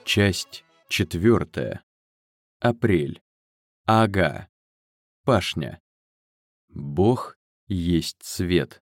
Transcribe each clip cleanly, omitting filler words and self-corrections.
Часть 4. Апрель. Ага. Пашня. Бог есть свет.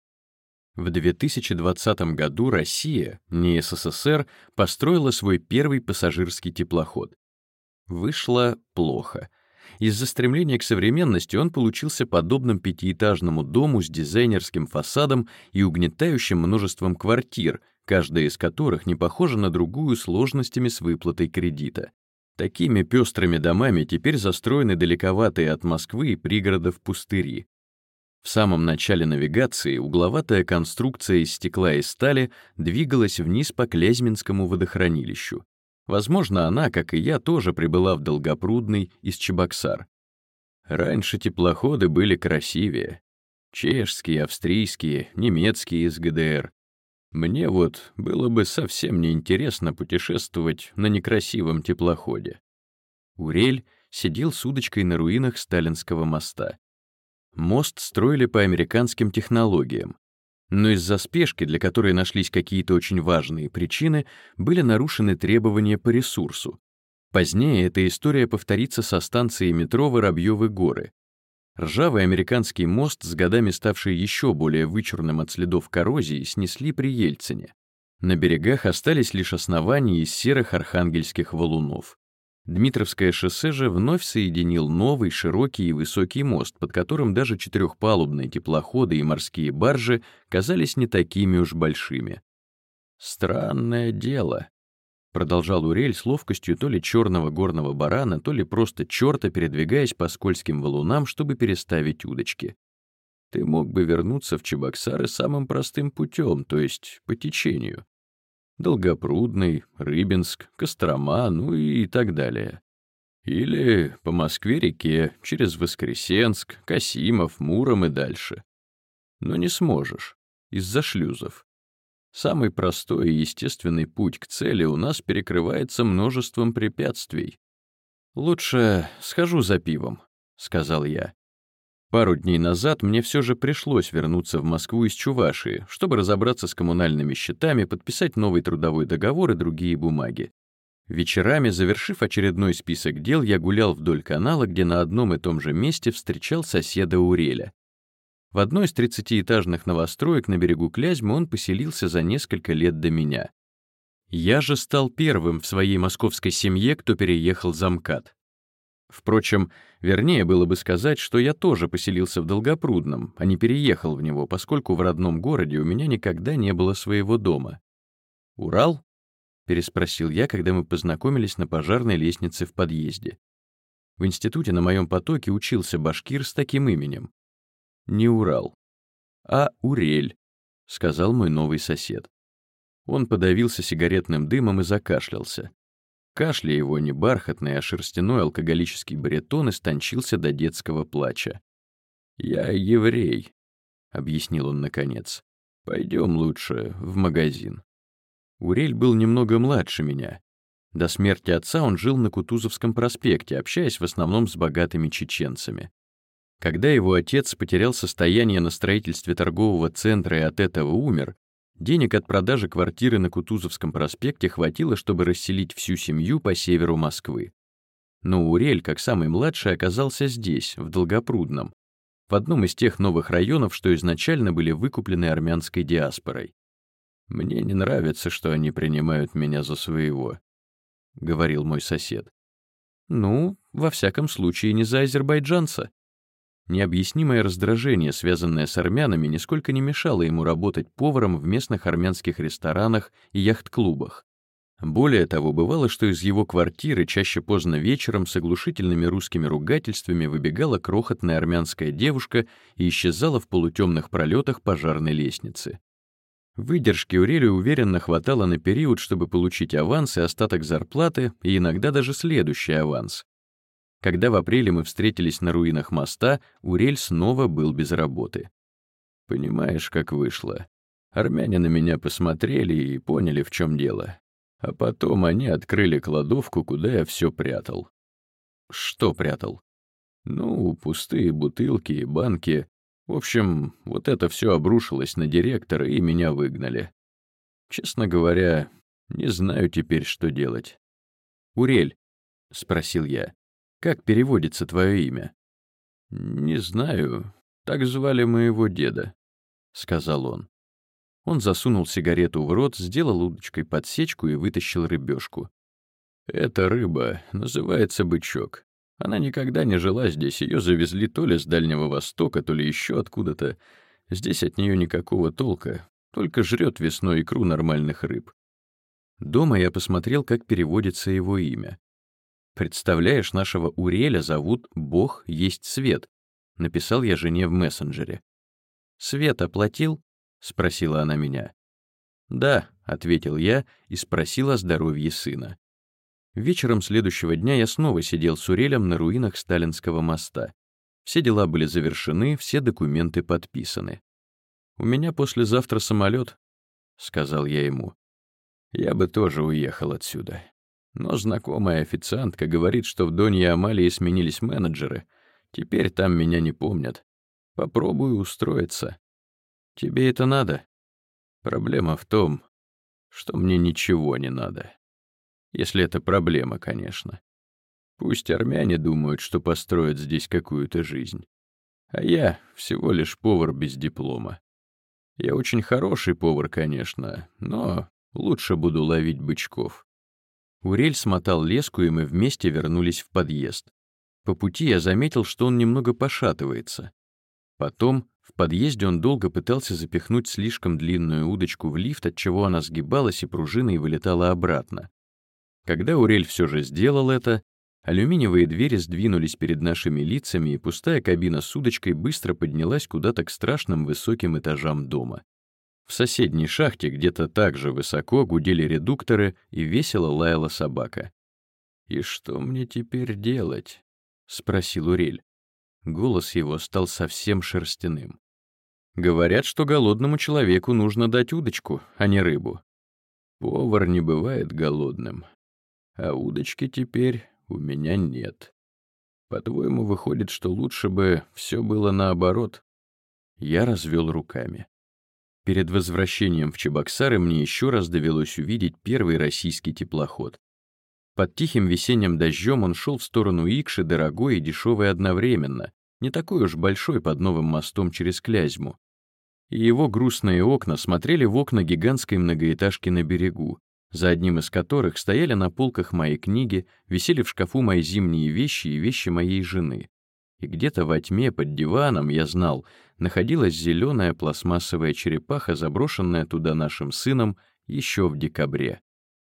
В 2020 году Россия, не СССР, построила свой первый пассажирский теплоход. Вышло плохо. Из-за стремления к современности он получился подобным пятиэтажному дому с дизайнерским фасадом и угнетающим множеством квартир, каждая из которых не похожа на другую сложностями с выплатой кредита. Такими пестрыми домами теперь застроены далековатые от Москвы и пригородов пустыри. В самом начале навигации угловатая конструкция из стекла и стали двигалась вниз по Клязьминскому водохранилищу. Возможно, она, как и я, тоже прибыла в Долгопрудный из Чебоксар. Раньше теплоходы были красивее. Чешские, австрийские, немецкие из ГДР. Мне вот было бы совсем неинтересно путешествовать на некрасивом теплоходе. Урель сидел с удочкой на руинах Сталинского моста. Мост строили по американским технологиям. Но из-за спешки, для которой нашлись какие-то очень важные причины, были нарушены требования по ресурсу. Позднее эта история повторится со станцией метро Воробьёвы горы. Ржавый американский мост, с годами ставший еще более вычурным от следов коррозии, снесли при Ельцине. На берегах остались лишь основания из серых архангельских валунов. Дмитровское шоссе же вновь соединил новый, широкий и высокий мост, под которым даже четырехпалубные теплоходы и морские баржи казались не такими уж большими. «Странное дело», — продолжал Урель с ловкостью то ли черного горного барана, то ли просто черта, передвигаясь по скользким валунам, чтобы переставить удочки. «Ты мог бы вернуться в Чебоксары самым простым путем, то есть по течению. Долгопрудный, Рыбинск, Кострома, ну и так далее. Или по Москве-реке, через Воскресенск, Касимов, Муром и дальше. Но не сможешь, из-за шлюзов. Самый простой и естественный путь к цели у нас перекрывается множеством препятствий. «Лучше схожу за пивом», — сказал я. Пару дней назад мне все же пришлось вернуться в Москву из Чувашии, чтобы разобраться с коммунальными счетами, подписать новый трудовой договор и другие бумаги. Вечерами, завершив очередной список дел, я гулял вдоль канала, где на одном и том же месте встречал соседа Уреля. В одной из 30-этажных новостроек на берегу Клязьмы он поселился за несколько лет до меня. Я же стал первым в своей московской семье, кто переехал за МКАД. Впрочем, вернее было бы сказать, что я тоже поселился в Долгопрудном, а не переехал в него, поскольку в родном городе у меня никогда не было своего дома. «Урал?» — переспросил я, когда мы познакомились на пожарной лестнице в подъезде. В институте на моем потоке учился башкир с таким именем. «Не Урал, а Урель», — сказал мой новый сосед. Он подавился сигаретным дымом и закашлялся. Кашля его не бархатный, а шерстяной алкоголический баритон истончился до детского плача. «Я еврей», — объяснил он наконец. «Пойдем лучше в магазин». Урель был немного младше меня. До смерти отца он жил на Кутузовском проспекте, общаясь в основном с богатыми чеченцами. Когда его отец потерял состояние на строительстве торгового центра и от этого умер, денег от продажи квартиры на Кутузовском проспекте хватило, чтобы расселить всю семью по северу Москвы. Но Урель, как самый младший, оказался здесь, в Долгопрудном, в одном из тех новых районов, что изначально были выкуплены армянской диаспорой. «Мне не нравится, что они принимают меня за своего», — говорил мой сосед. «Ну, во всяком случае, не за азербайджанца». Необъяснимое раздражение, связанное с армянами, нисколько не мешало ему работать поваром в местных армянских ресторанах и яхт-клубах. Более того, бывало, что из его квартиры чаще поздно вечером с оглушительными русскими ругательствами выбегала крохотная армянская девушка и исчезала в полутемных пролетах пожарной лестницы. Выдержки Урелю уверенно хватало на период, чтобы получить аванс и остаток зарплаты, и иногда даже следующий аванс. Когда в апреле мы встретились на руинах моста, Урель снова был без работы. «Понимаешь, как вышло. Армяне на меня посмотрели и поняли, в чем дело. А потом они открыли кладовку, куда я все прятал». «Что прятал?» «Ну, пустые бутылки и банки. В общем, вот это все обрушилось на директора, и меня выгнали. Честно говоря, не знаю теперь, что делать. «Урель», — спросил я, — «как переводится твое имя?» «Не знаю, так звали моего деда», — сказал он. Он засунул сигарету в рот, сделал удочкой подсечку и вытащил рыбешку. «Эта рыба называется бычок. Она никогда не жила здесь, ее завезли то ли с Дальнего Востока, то ли еще откуда-то. Здесь от нее никакого толка, только жрет весной икру нормальных рыб». Дома я посмотрел, как переводится его имя. «Представляешь, нашего Уреля зовут «Бог есть свет», — написал я жене в мессенджере. «Свет оплатил?» — спросила она меня. «Да», — ответил я и спросил о здоровье сына. Вечером следующего дня я снова сидел с Урелем на руинах Сталинского моста. Все дела были завершены, все документы подписаны. «У меня послезавтра самолет», — сказал я ему. «Я бы тоже уехал отсюда. Но знакомая официантка говорит, что в Донье Амалии сменились менеджеры. Теперь там меня не помнят. Попробую устроиться. Тебе это надо? Проблема в том, что мне ничего не надо. Если это проблема, конечно. Пусть армяне думают, что построят здесь какую-то жизнь. А я всего лишь повар без диплома. Я очень хороший повар, конечно, но лучше буду ловить бычков». Урель смотал леску, и мы вместе вернулись в подъезд. По пути я заметил, что он немного пошатывается. Потом в подъезде он долго пытался запихнуть слишком длинную удочку в лифт, отчего она сгибалась и пружиной вылетала обратно. Когда Урель все же сделал это, алюминиевые двери сдвинулись перед нашими лицами, и пустая кабина с удочкой быстро поднялась куда-то к страшным высоким этажам дома. В соседней шахте где-то так же высоко гудели редукторы и весело лаяла собака. «И что мне теперь делать?» — спросил Урель. Голос его стал совсем шерстяным. «Говорят, что голодному человеку нужно дать удочку, а не рыбу. Повар не бывает голодным, а удочки теперь у меня нет. По-твоему, выходит, что лучше бы все было наоборот?» Я развел руками. Перед возвращением в Чебоксары мне еще раз довелось увидеть первый российский теплоход. Под тихим весенним дождем он шел в сторону Икши, дорогой и дешевый одновременно, не такой уж большой под новым мостом через Клязьму. И его грустные окна смотрели в окна гигантской многоэтажки на берегу, за одним из которых стояли на полках мои книги, висели в шкафу мои зимние вещи и вещи моей жены. И где-то во тьме под диваном, я знал, находилась зеленая пластмассовая черепаха, заброшенная туда нашим сыном еще в декабре.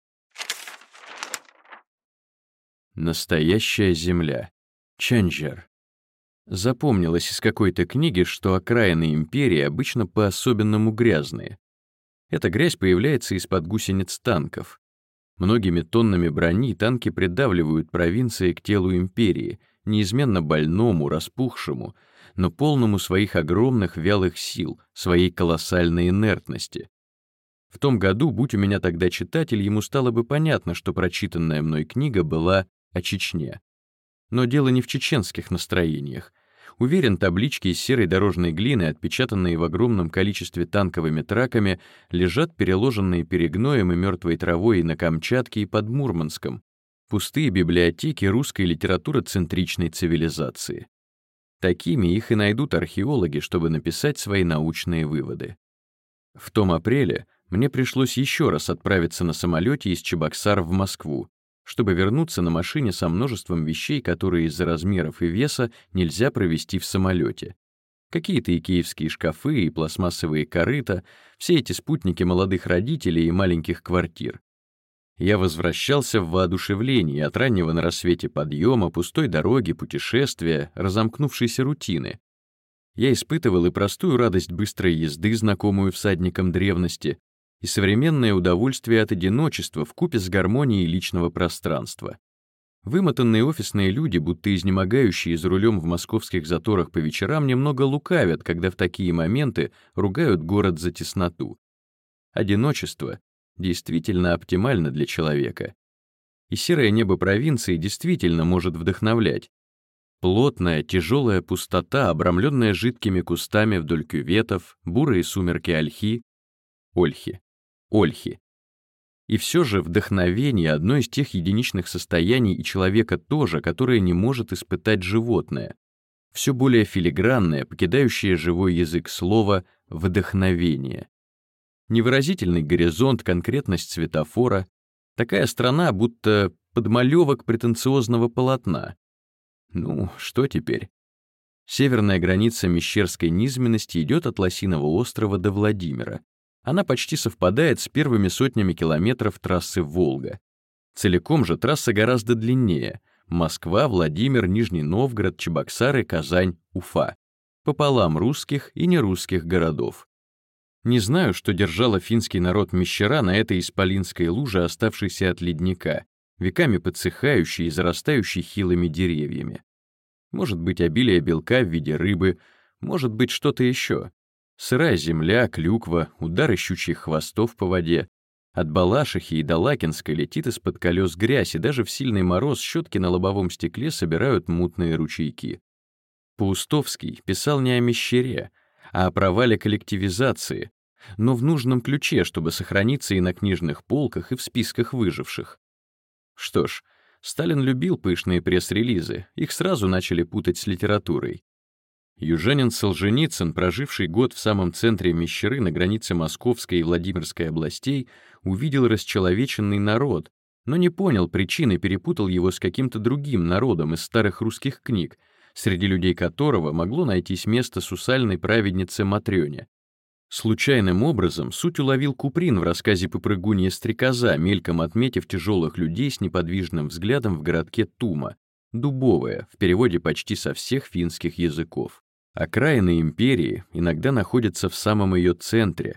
Настоящая земля. Чанджар. Запомнилось из какой-то книги, что окраины империи обычно по-особенному грязные. Эта грязь появляется из-под гусениц танков. Многими тоннами брони танки придавливают провинции к телу империи, неизменно больному, распухшему, но полному своих огромных вялых сил, своей колоссальной инертности. В том году, будь у меня тогда читатель, ему стало бы понятно, что прочитанная мной книга была о Чечне. Но дело не в чеченских настроениях. Уверен, таблички из серой дорожной глины, отпечатанные в огромном количестве танковыми траками, лежат переложенные перегноем и мертвой травой и на Камчатке, и под Мурманском. Пустые библиотеки русской литературоцентричной цивилизации. Такими их и найдут археологи, чтобы написать свои научные выводы. В том апреле мне пришлось еще раз отправиться на самолете из Чебоксар в Москву, чтобы вернуться на машине со множеством вещей, которые из-за размеров и веса нельзя провезти в самолете. Какие-то икеевские шкафы и пластмассовые корыта, все эти спутники молодых родителей и маленьких квартир. Я возвращался в воодушевлении от раннего на рассвете подъема, пустой дороги, путешествия, разомкнувшейся рутины. Я испытывал и простую радость быстрой езды, знакомую всадникам древности, и современное удовольствие от одиночества вкупе с гармонией личного пространства. Вымотанные офисные люди, будто изнемогающие за рулем в московских заторах по вечерам, немного лукавят, когда в такие моменты ругают город за тесноту. Одиночество действительно оптимально для человека. И серое небо провинции действительно может вдохновлять. Плотная, тяжелая пустота, обрамленная жидкими кустами вдоль кюветов, бурые сумерки ольхи. И все же вдохновение — одно из тех единичных состояний и человека тоже, которое не может испытать животное. Все более филигранное, покидающее живой язык слово «вдохновение». Невыразительный горизонт, конкретность светофора. Такая страна, будто подмалевок претенциозного полотна. Ну, что теперь? Северная граница мещерской низменности идет от Лосиного острова до Владимира. Она почти совпадает с первыми сотнями километров трассы Волга. Целиком же трасса гораздо длиннее. Москва, Владимир, Нижний Новгород, Чебоксары, Казань, Уфа. Пополам русских и нерусских городов. Не знаю, что держало финский народ Мещера на этой исполинской луже, оставшейся от ледника, веками подсыхающей и зарастающей хилыми деревьями. Может быть, обилие белка в виде рыбы, может быть, что-то еще. Сырая земля, клюква, удары щучьих хвостов по воде. От Балашихи и до Лакинска летит из-под колес грязь, и даже в сильный мороз щетки на лобовом стекле собирают мутные ручейки. Паустовский писал не о Мещере, а о провале коллективизации, но в нужном ключе, чтобы сохраниться и на книжных полках, и в списках выживших. Что ж, Сталин любил пышные пресс-релизы, их сразу начали путать с литературой. Южанин Солженицын, проживший год в самом центре Мещеры на границе Московской и Владимирской областей, увидел расчеловеченный народ, но не понял причин и перепутал его с каким-то другим народом из старых русских книг, среди людей которого могло найтись место сусальной праведнице Матрёне. Случайным образом суть уловил Куприн в рассказе «Попрыгунья стрекоза», мельком отметив тяжелых людей с неподвижным взглядом в городке Тума, Дубовая, в переводе почти со всех финских языков. Окраины империи иногда находятся в самом ее центре.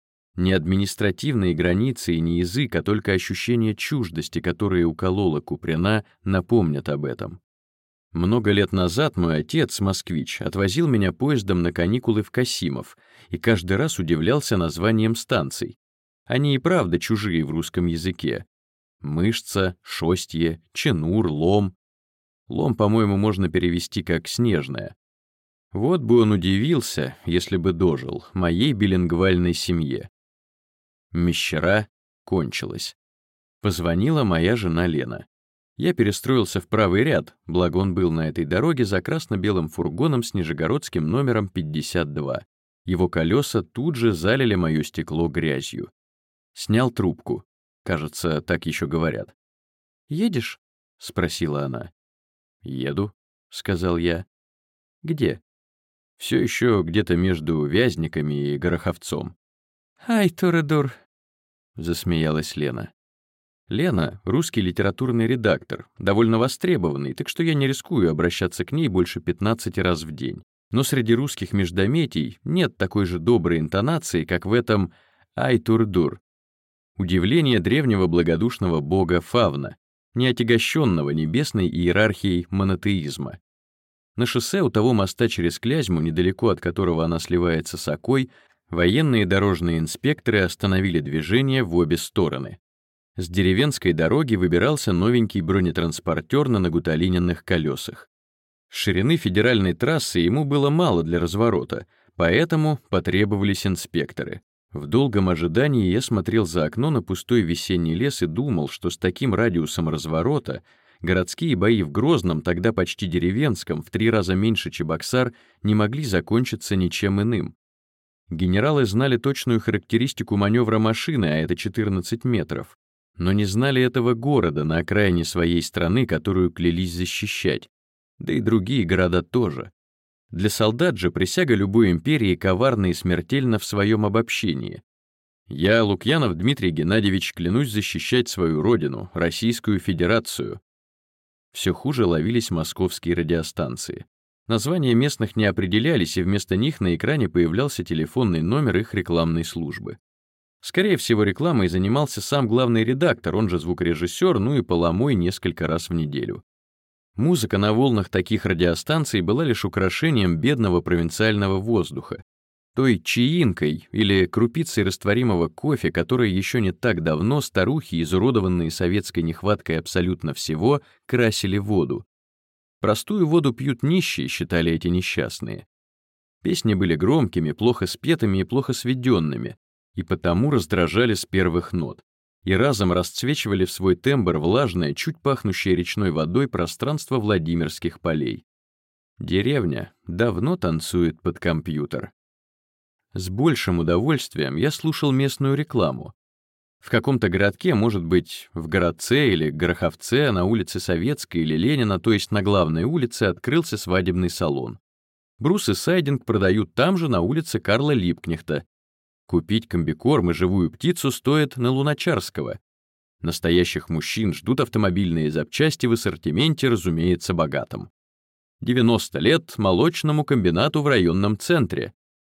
Не административные границы и не язык, а только ощущение чуждости, которое укололо Куприна, напомнят об этом. Много лет назад мой отец, москвич, отвозил меня поездом на каникулы в Касимов и каждый раз удивлялся названием станций. Они и правда чужие в русском языке. Мышца, Шостье, Ченур, Лом. Лом, по-моему, можно перевести как «снежная». Вот бы он удивился, если бы дожил, моей билингвальной семье. Мещера кончилась. Позвонила моя жена Лена. Я перестроился в правый ряд, благо он был на этой дороге за красно-белым фургоном с нижегородским номером 52. Его колеса тут же залили мое стекло грязью. Снял трубку. Кажется, так еще говорят. «Едешь?» — спросила она. «Еду», — сказал я. «Где?» «Все еще где-то между Вязниками и Гороховцом». «Ай, Торедор», — засмеялась Лена. Лена — русский литературный редактор, довольно востребованный, так что я не рискую обращаться к ней больше 15 раз в день. Но среди русских междометий нет такой же доброй интонации, как в этом «ай-тур-дур». Удивление древнего благодушного бога Фавна, не отягощенного небесной иерархией монотеизма. На шоссе у того моста через Клязьму, недалеко от которого она сливается с Окой, военные дорожные инспекторы остановили движение в обе стороны. С деревенской дороги выбирался новенький бронетранспортер на нагуталиненных колесах. Ширины федеральной трассы ему было мало для разворота, поэтому потребовались инспекторы. В долгом ожидании я смотрел за окно на пустой весенний лес и думал, что с таким радиусом разворота городские бои в Грозном, тогда почти деревенском, в 3 раза меньше Чебоксар, не могли закончиться ничем иным. Генералы знали точную характеристику маневра машины, а это 14 метров. Но не знали этого города на окраине своей страны, которую клялись защищать. Да и другие города тоже. Для солдат же присяга любой империи коварна и смертельна в своем обобщении. Я, Лукьянов Дмитрий Геннадьевич, клянусь защищать свою родину, Российскую Федерацию. Все хуже ловились московские радиостанции. Названия местных не определялись, и вместо них на экране появлялся телефонный номер их рекламной службы. Скорее всего, рекламой занимался сам главный редактор, он же звукорежиссер, ну и поломой несколько раз в неделю. Музыка на волнах таких радиостанций была лишь украшением бедного провинциального воздуха, той чаинкой или крупицей растворимого кофе, которой еще не так давно старухи, изуродованные советской нехваткой абсолютно всего, красили воду. Простую воду пьют нищие, считали эти несчастные. Песни были громкими, плохо спетыми и плохо сведенными, и потому раздражали с первых нот. и разом расцвечивали в свой тембр влажное, чуть пахнущее речной водой пространство Владимирских полей. Деревня давно танцует под компьютер. С большим удовольствием я слушал местную рекламу. В каком-то городке, может быть, в Городце или Гороховце, на улице Советской или Ленина, то есть на главной улице, открылся свадебный салон. Брус и сайдинг продают там же, на улице Карла Липкнехта. Купить комбикорм и живую птицу стоит на Луначарского. Настоящих мужчин ждут автомобильные запчасти в ассортименте, разумеется, богатом. 90 лет молочному комбинату в районном центре.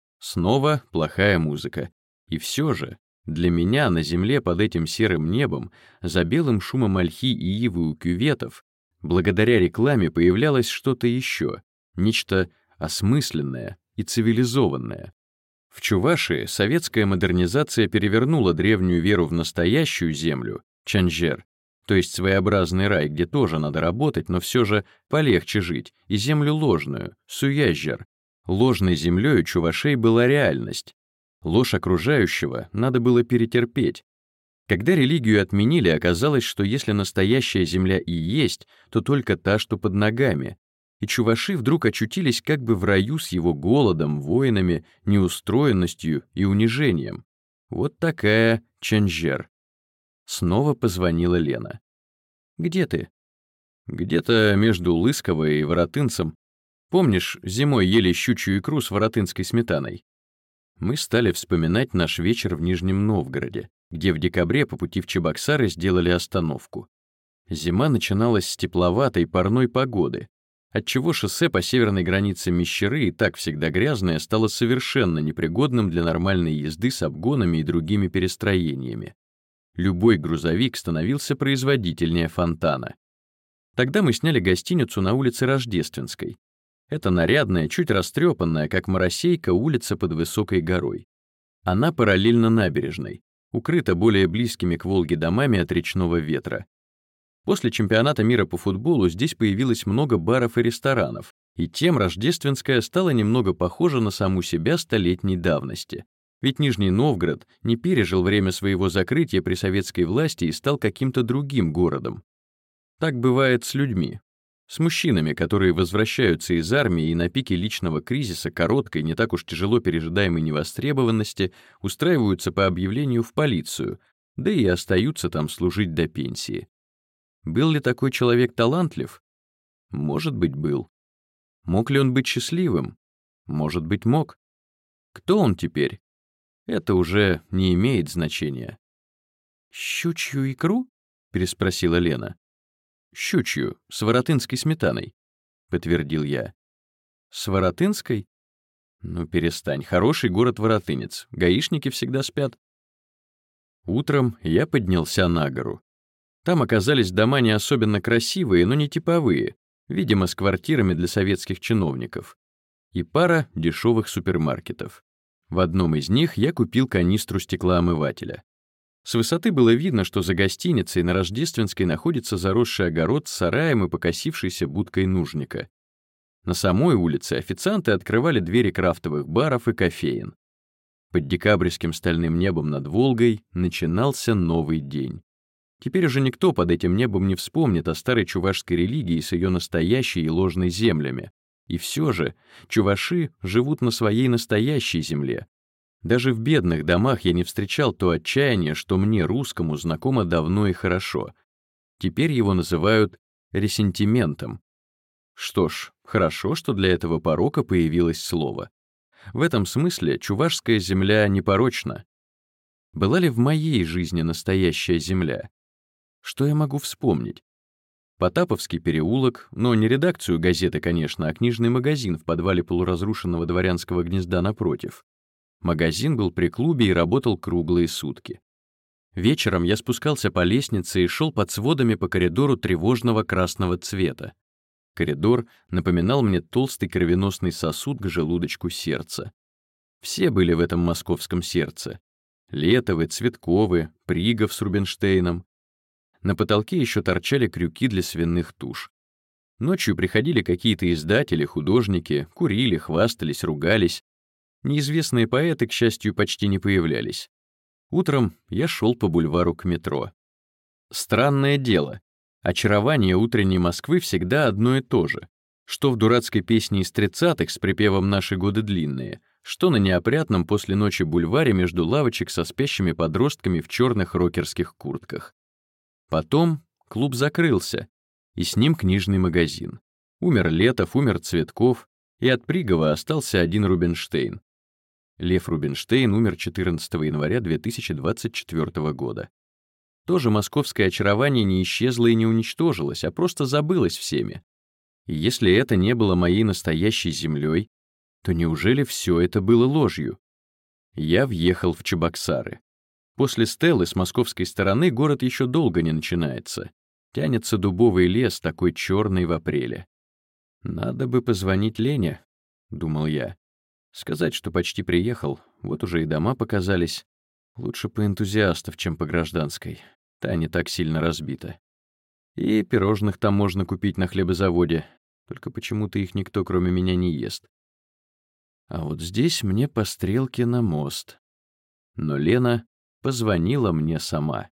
Снова плохая музыка. И все же, для меня на земле под этим серым небом, за белым шумом ольхи и ивы у кюветов, благодаря рекламе появлялось что-то еще, нечто осмысленное и цивилизованное. В Чувашии советская модернизация перевернула древнюю веру в настоящую землю, Чанжер, то есть своеобразный рай, где тоже надо работать, но все же полегче жить, и землю ложную, Суязжер. Ложной землей у чувашей была реальность. Ложь окружающего надо было перетерпеть. Когда религию отменили, оказалось, что если настоящая земля и есть, то только та, что под ногами. И чуваши вдруг очутились как бы в раю с его голодом, войнами, неустроенностью и унижением. Вот такая Чанжер. Снова позвонила Лена. «Где ты?» «Где-то между Лысково и Воротынцем. Помнишь, зимой ели щучью икру с воротынской сметаной?» Мы стали вспоминать наш вечер в Нижнем Новгороде, где в декабре по пути в Чебоксары сделали остановку. Зима начиналась с тепловатой парной погоды, отчего шоссе по северной границе Мещеры, и так всегда грязное, стало совершенно непригодным для нормальной езды с обгонами и другими перестроениями. Любой грузовик становился производительнее фонтана. Тогда мы сняли гостиницу на улице Рождественской. Это нарядная, чуть растрепанная, как моросейка, улица под высокой горой. Она параллельно набережной, укрыта более близкими к Волге домами от речного ветра. После чемпионата мира по футболу здесь появилось много баров и ресторанов, и тем Рождественская стала немного похожа на саму себя столетней давности. Ведь Нижний Новгород не пережил время своего закрытия при советской власти и стал каким-то другим городом. Так бывает с людьми. С мужчинами, которые возвращаются из армии и на пике личного кризиса, короткой, не так уж тяжело пережидаемой невостребованности, устраиваются по объявлению в полицию, да и остаются там служить до пенсии. Был ли такой человек талантлив? Может быть, был. Мог ли он быть счастливым? Может быть, мог. Кто он теперь? Это уже не имеет значения. «Щучью икру?» — переспросила Лена. «Щучью, с воротынской сметаной», — подтвердил я. «С воротынской? Ну, перестань, хороший город Воротынец, гаишники всегда спят». Утром я поднялся на гору. Там оказались дома не особенно красивые, но не типовые, видимо, с квартирами для советских чиновников, и пара дешевых супермаркетов. В одном из них я купил канистру стеклоомывателя. С высоты было видно, что за гостиницей на Рождественской находится заросший огород с сараем и покосившейся будкой нужника. На самой улице официанты открывали двери крафтовых баров и кофеен. Под декабрьским стальным небом над Волгой начинался новый день. Теперь уже никто под этим небом не вспомнит о старой чувашской религии с ее настоящей и ложной землями. И все же чуваши живут на своей настоящей земле. Даже в бедных домах я не встречал то отчаяние, что мне, русскому, знакомо давно и хорошо. Теперь его называют ресентиментом. Что ж, хорошо, что для этого порока появилось слово. В этом смысле чувашская земля непорочна. Была ли в моей жизни настоящая земля? Что я могу вспомнить? Потаповский переулок, но не редакцию газеты, конечно, а книжный магазин в подвале полуразрушенного дворянского гнезда напротив. Магазин был при клубе и работал круглые сутки. Вечером я спускался по лестнице и шел под сводами по коридору тревожного красного цвета. Коридор напоминал мне толстый кровеносный сосуд к желудочку сердца. Все были в этом московском сердце. Летовы, Цветковы, Пригов с Рубинштейном. На потолке еще торчали крюки для свиных туш. Ночью приходили какие-то издатели, художники, курили, хвастались, ругались. Неизвестные поэты, к счастью, почти не появлялись. Утром я шел по бульвару к метро. Странное дело. Очарование утренней Москвы всегда одно и то же. Что в дурацкой песне из 30-х с припевом «Наши годы длинные», что на неопрятном после ночи бульваре между лавочек со спящими подростками в черных рокерских куртках. Потом клуб закрылся, и с ним книжный магазин. Умер Летов, умер Цветков, и от Пригова остался один Рубинштейн. Лев Рубинштейн умер 14 января 2024 года. Тоже московское очарование не исчезло и не уничтожилось, а просто забылось всеми. И если это не было моей настоящей землей, то неужели все это было ложью? Я въехал в Чебоксары. После Стеллы с московской стороны город еще долго не начинается. Тянется дубовый лес, такой черный в апреле. «Надо бы позвонить Лене», — думал я. Сказать, что почти приехал, вот уже и дома показались. Лучше по энтузиастов, чем по гражданской. Та не так сильно разбита. И пирожных там можно купить на хлебозаводе, только почему-то их никто, кроме меня, не ест. А вот здесь мне по стрелке на мост. Но Лена позвонила мне сама.